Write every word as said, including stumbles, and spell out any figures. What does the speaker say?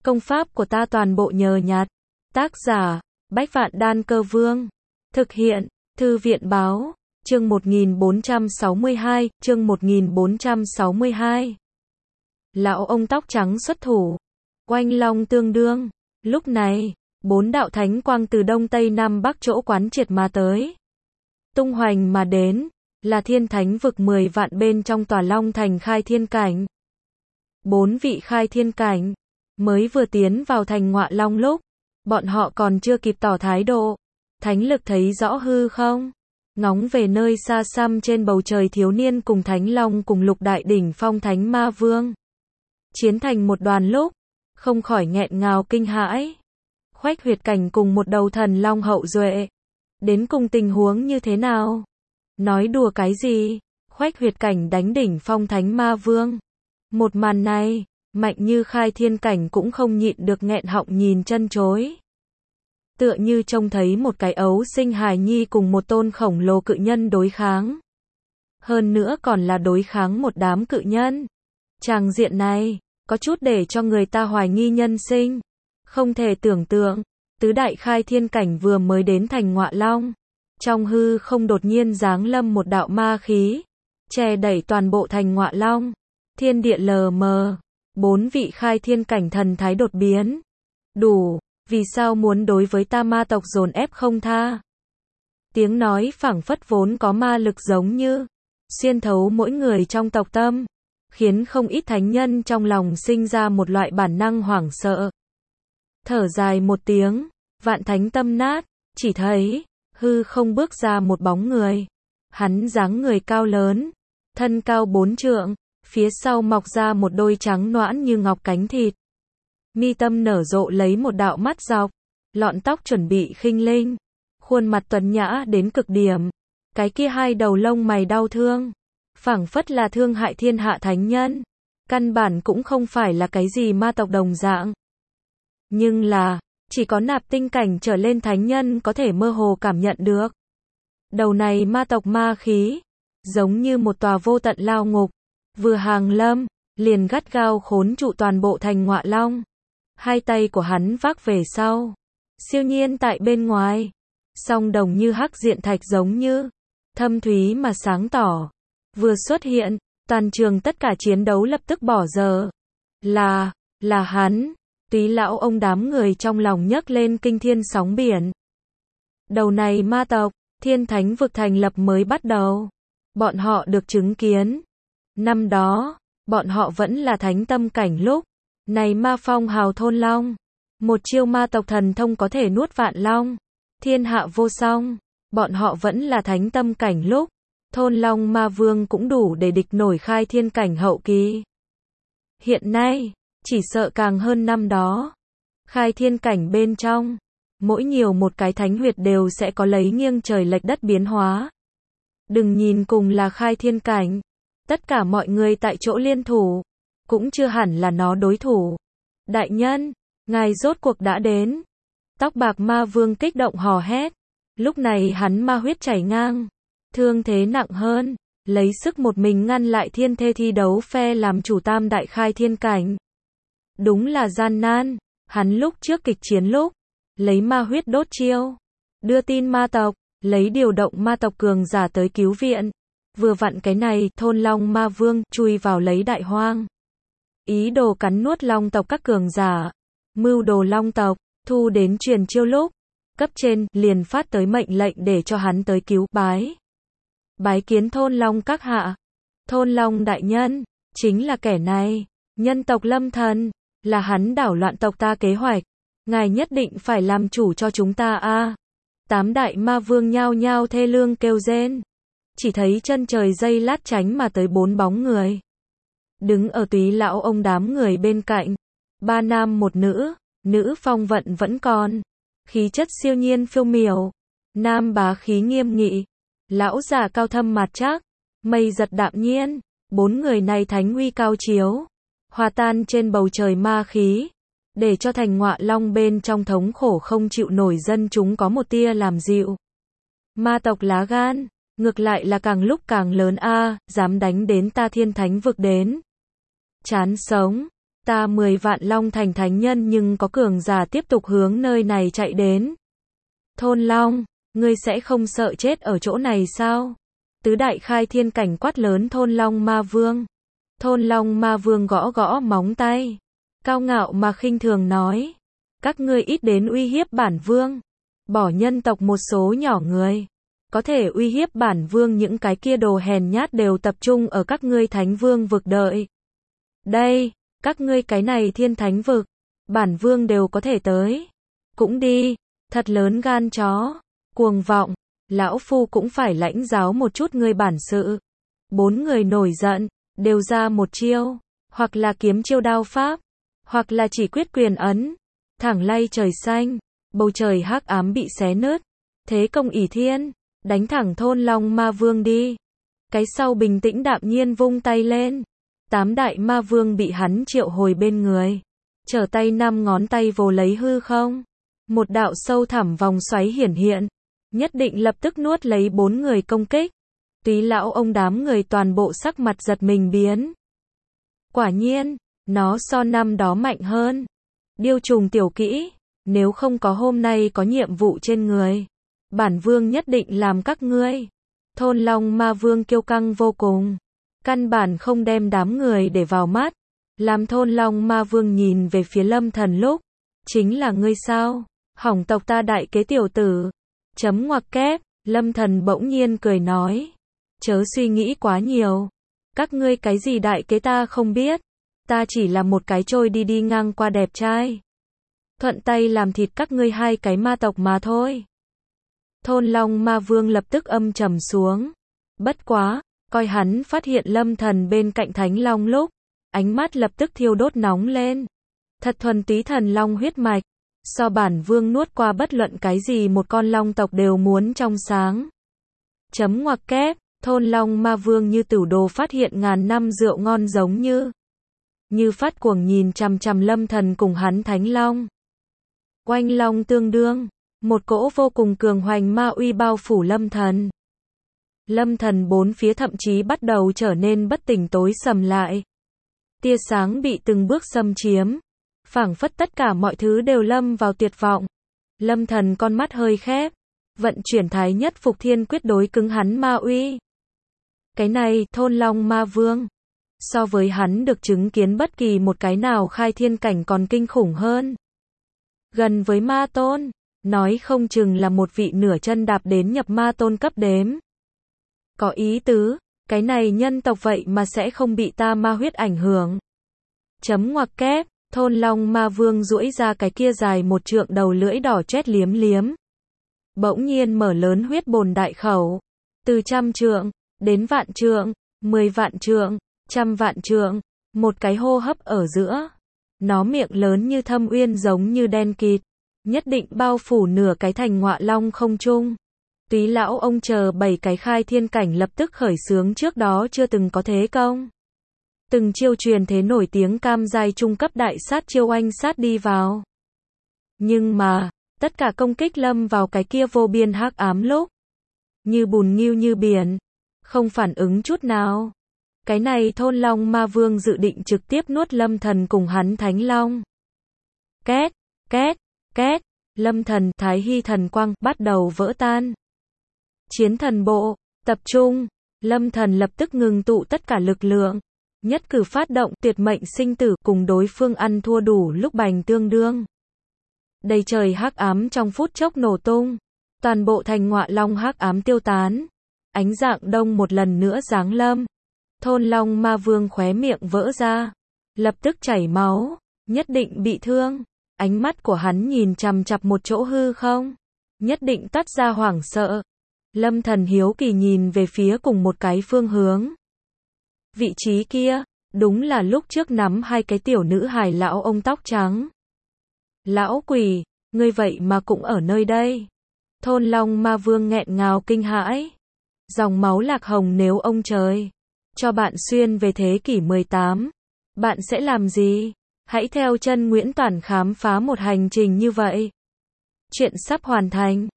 Công pháp của ta toàn bộ nhờ nhặt. Tác giả, Bách Vạn Đan Cơ Vương. Thực hiện, Thư viện Báo. Chương một nghìn bốn trăm sáu mươi hai, chương một nghìn bốn trăm sáu mươi hai. Lão ông tóc trắng xuất thủ. Oanh long tương đương. Lúc này, bốn đạo thánh quang từ đông tây nam bắc chỗ quán triệt mà tới. Tung hoành mà đến, là thiên thánh vực mười vạn bên trong tòa long thành khai thiên cảnh. Bốn vị khai thiên cảnh, mới vừa tiến vào thành Ngọa Long lúc, bọn họ còn chưa kịp tỏ thái độ. Thánh lực thấy rõ hư không? Ngóng về nơi xa xăm trên bầu trời thiếu niên cùng thánh long cùng lục đại đỉnh phong thánh ma vương. Chiến thành một đoàn lúc, không khỏi nghẹn ngào kinh hãi. Khoách huyệt cảnh cùng một đầu thần long hậu duệ. Đến cùng tình huống như thế nào? Nói đùa cái gì? Khoách huyệt cảnh đánh đỉnh phong thánh ma vương. Một màn này, mạnh như khai thiên cảnh cũng không nhịn được nghẹn họng nhìn chân chối. Tựa như trông thấy một cái ấu sinh hài nhi cùng một tôn khổng lồ cự nhân đối kháng. Hơn nữa còn là đối kháng một đám cự nhân. Tràng diện này, có chút để cho người ta hoài nghi nhân sinh. Không thể tưởng tượng, tứ đại khai thiên cảnh vừa mới đến thành Ngọa Long. Trong hư không đột nhiên giáng lâm một đạo ma khí, che đẩy toàn bộ thành Ngọa Long. Thiên địa lờ mờ, bốn vị khai thiên cảnh thần thái đột biến. Đủ, vì sao muốn đối với ta ma tộc dồn ép không tha? Tiếng nói phảng phất vốn có ma lực giống như xuyên thấu mỗi người trong tộc tâm, khiến không ít thánh nhân trong lòng sinh ra một loại bản năng hoảng sợ. Thở dài một tiếng, vạn thánh tâm nát, chỉ thấy hư không bước ra một bóng người. Hắn dáng người cao lớn, thân cao bốn trượng, phía sau mọc ra một đôi trắng nõn như ngọc cánh thịt. Mi tâm nở rộ lấy một đạo mắt dọc, lọn tóc chuẩn bị khinh linh, khuôn mặt tuấn nhã đến cực điểm. Cái kia hai đầu lông mày đau thương, phảng phất là thương hại thiên hạ thánh nhân, căn bản cũng không phải là cái gì ma tộc đồng dạng. Nhưng là, chỉ có nạp tinh cảnh trở lên thánh nhân có thể mơ hồ cảm nhận được. Đầu này ma tộc ma khí, giống như một tòa vô tận lao ngục, vừa hàng lâm, liền gắt gao khốn trụ toàn bộ thành Ngọa Long. Hai tay của hắn vác về sau, siêu nhiên tại bên ngoài, song đồng như hắc diện thạch giống như, thâm thúy mà sáng tỏ. Vừa xuất hiện, toàn trường tất cả chiến đấu lập tức bỏ dở. Là, là hắn. Túy lão ông đám người trong lòng nhấc lên kinh thiên sóng biển. Đầu này ma tộc, thiên thánh vực thành lập mới bắt đầu. Bọn họ được chứng kiến. Năm đó, bọn họ vẫn là thánh tâm cảnh lúc. Này ma phong hào thôn long. Một chiêu ma tộc thần thông có thể nuốt vạn long. Thiên hạ vô song. Bọn họ vẫn là thánh tâm cảnh lúc. Thôn long ma vương cũng đủ để địch nổi khai thiên cảnh hậu kỳ. Hiện nay, chỉ sợ càng hơn năm đó. Khai thiên cảnh bên trong, mỗi nhiều một cái thánh huyệt đều sẽ có lấy nghiêng trời lệch đất biến hóa. Đừng nhìn cùng là khai thiên cảnh, tất cả mọi người tại chỗ liên thủ, cũng chưa hẳn là nó đối thủ. Đại nhân, ngài rốt cuộc đã đến. Tóc bạc ma vương kích động hò hét. Lúc này hắn ma huyết chảy ngang, thương thế nặng hơn, lấy sức một mình ngăn lại thiên thê thi đấu phe làm chủ tam đại khai thiên cảnh. Đúng là gian nan, hắn lúc trước kịch chiến lúc, lấy ma huyết đốt chiêu, đưa tin ma tộc, lấy điều động ma tộc cường giả tới cứu viện. Vừa vặn cái này, thôn long ma vương, chui vào lấy đại hoang. Ý đồ cắn nuốt long tộc các cường giả, mưu đồ long tộc, thu đến truyền chiêu lúc, cấp trên, liền phát tới mệnh lệnh để cho hắn tới cứu, bái. Bái kiến thôn long các hạ. Thôn long đại nhân, chính là kẻ này, nhân tộc lâm thần. Là hắn đảo loạn tộc ta kế hoạch. Ngài nhất định phải làm chủ cho chúng ta a. Tám đại ma vương nhao nhao thê lương kêu rên. Chỉ thấy chân trời dây lát tránh mà tới bốn bóng người. Đứng ở túy lão ông đám người bên cạnh. Ba nam một nữ, nữ phong vận vẫn còn. Khí chất siêu nhiên phiêu miểu. Nam bá khí nghiêm nghị. Lão già cao thâm mặt chắc. Mây giật đạm nhiên. Bốn người này thánh uy cao chiếu. Hòa tan trên bầu trời ma khí, để cho thành Ngọa Long bên trong thống khổ không chịu nổi dân chúng có một tia làm dịu. Ma tộc lá gan, ngược lại là càng lúc càng lớn a, dám đánh đến ta thiên thánh vực đến. Chán sống, Ta mười vạn Long Thành thánh nhân nhưng có cường giả tiếp tục hướng nơi này chạy đến. Thôn Long, ngươi sẽ không sợ chết ở chỗ này sao? Tứ đại khai thiên cảnh quát lớn Thôn Long Ma Vương. Thôn Long Ma Vương gõ gõ móng tay, cao ngạo mà khinh thường nói, các ngươi ít đến uy hiếp bản vương, bỏ nhân tộc một số nhỏ người, có thể uy hiếp bản vương, những cái kia đồ hèn nhát đều tập trung ở các ngươi thánh vương vực đợi. Đây, các ngươi cái này thiên thánh vực, bản vương đều có thể tới. Cũng đi, thật lớn gan chó, cuồng vọng, lão phu cũng phải lãnh giáo một chút ngươi bản sự. Bốn người nổi giận, đều ra một chiêu, hoặc là kiếm chiêu đao pháp, hoặc là chỉ quyết quyền ấn, thẳng lay trời xanh, bầu trời hắc ám bị xé nứt, thế công ỷ thiên, đánh thẳng Thôn Long Ma Vương đi. Cái sau bình tĩnh đạm nhiên vung tay lên, tám đại ma vương bị hắn triệu hồi bên người, trở tay năm ngón tay vồ lấy hư không, một đạo sâu thẳm vòng xoáy hiển hiện, nhất định lập tức nuốt lấy bốn người công kích. Túy lão ông đám người toàn bộ sắc mặt giật mình biến. Quả nhiên, nó so năm đó mạnh hơn. Điêu trùng tiểu kỹ, nếu không có hôm nay có nhiệm vụ trên người, bản vương nhất định làm các ngươi. Thôn Long Ma Vương kiêu căng vô cùng, căn bản không đem đám người để vào mắt. Làm Thôn Long Ma Vương nhìn về phía Lâm Thần lúc, chính là ngươi sao? Hỏng tộc ta đại kế tiểu tử. Chấm ngoặc kép, Lâm Thần bỗng nhiên cười nói, chớ suy nghĩ quá nhiều. Các ngươi cái gì đại kế ta không biết. Ta chỉ là một cái trôi đi đi ngang qua đẹp trai. Thuận tay làm thịt các ngươi hai cái ma tộc mà thôi. Thôn Long Ma Vương lập tức âm trầm xuống. Bất quá, coi hắn phát hiện Lâm Thần bên cạnh Thánh Long lúc, ánh mắt lập tức thiêu đốt nóng lên. Thật thuần túy thần long huyết mạch, so bản vương nuốt qua bất luận cái gì một con long tộc đều muốn trong sáng. Chấm ngoặc kép, Thôn Long Ma Vương như tửu đồ phát hiện ngàn năm rượu ngon giống như như phát cuồng nhìn chằm chằm Lâm Thần cùng hắn Thánh Long. Oanh long tương đương, một cỗ vô cùng cường hoành ma uy bao phủ Lâm Thần. Lâm Thần bốn phía thậm chí bắt đầu trở nên bất tỉnh tối sầm lại. Tia sáng bị từng bước xâm chiếm, phảng phất tất cả mọi thứ đều lâm vào tuyệt vọng. Lâm Thần con mắt hơi khép, vận chuyển thái nhất phục thiên quyết đối cứng hắn ma uy. Cái này, Thôn Long Ma Vương, so với hắn được chứng kiến bất kỳ một cái nào khai thiên cảnh còn kinh khủng hơn. Gần với ma tôn, nói không chừng là một vị nửa chân đạp đến nhập ma tôn cấp đếm. Có ý tứ, cái này nhân tộc vậy mà sẽ không bị ta ma huyết ảnh hưởng. Chấm ngoặc kép, Thôn Long Ma Vương duỗi ra cái kia dài một trượng đầu lưỡi đỏ chét liếm liếm. Bỗng nhiên mở lớn huyết bồn đại khẩu, từ trăm trượng, đến vạn trượng, mười vạn trượng, trăm vạn trượng, một cái hô hấp ở giữa. Nó miệng lớn như thâm uyên giống như đen kịt, nhất định bao phủ nửa cái thành Ngọa Long không trung. Túy lão ông chờ bảy cái khai thiên cảnh lập tức khởi xướng trước đó chưa từng có thế công. Từng chiêu truyền thế nổi tiếng cam giai trung cấp đại sát chiêu oanh sát đi vào. Nhưng mà, tất cả công kích lâm vào cái kia vô biên hắc ám lúc, như bùn nghiêu như biển, không phản ứng chút nào. Cái này Thôn Long Ma Vương dự định trực tiếp nuốt Lâm Thần cùng hắn Thánh Long. Két, két, két, Lâm Thần, Thái Hy thần quang bắt đầu vỡ tan. Chiến thần bộ, tập trung, Lâm Thần lập tức ngừng tụ tất cả lực lượng, nhất cử phát động tuyệt mệnh sinh tử cùng đối phương ăn thua đủ lúc bành tương đương. Đầy trời hắc ám trong phút chốc nổ tung, toàn bộ thành Ngọa Long hắc ám tiêu tán, ánh dạng đông một lần nữa giáng lâm. Thôn Long Ma Vương khóe miệng vỡ ra, lập tức chảy máu, nhất định bị thương. Ánh mắt của hắn nhìn chằm chằm một chỗ hư không, nhất định toát ra hoảng sợ. Lâm Thần hiếu kỳ nhìn về phía cùng một cái phương hướng. Vị trí kia, đúng là lúc trước nắm hai cái tiểu nữ hài lão ông tóc trắng. Lão quỷ, ngươi vậy mà cũng ở nơi đây. Thôn Long Ma Vương nghẹn ngào kinh hãi. Dòng máu lạc hồng, nếu ông trời cho bạn xuyên về thế kỷ mười tám, bạn sẽ làm gì? Hãy theo chân Nguyễn Toản khám phá một hành trình như vậy. Chuyện sắp hoàn thành.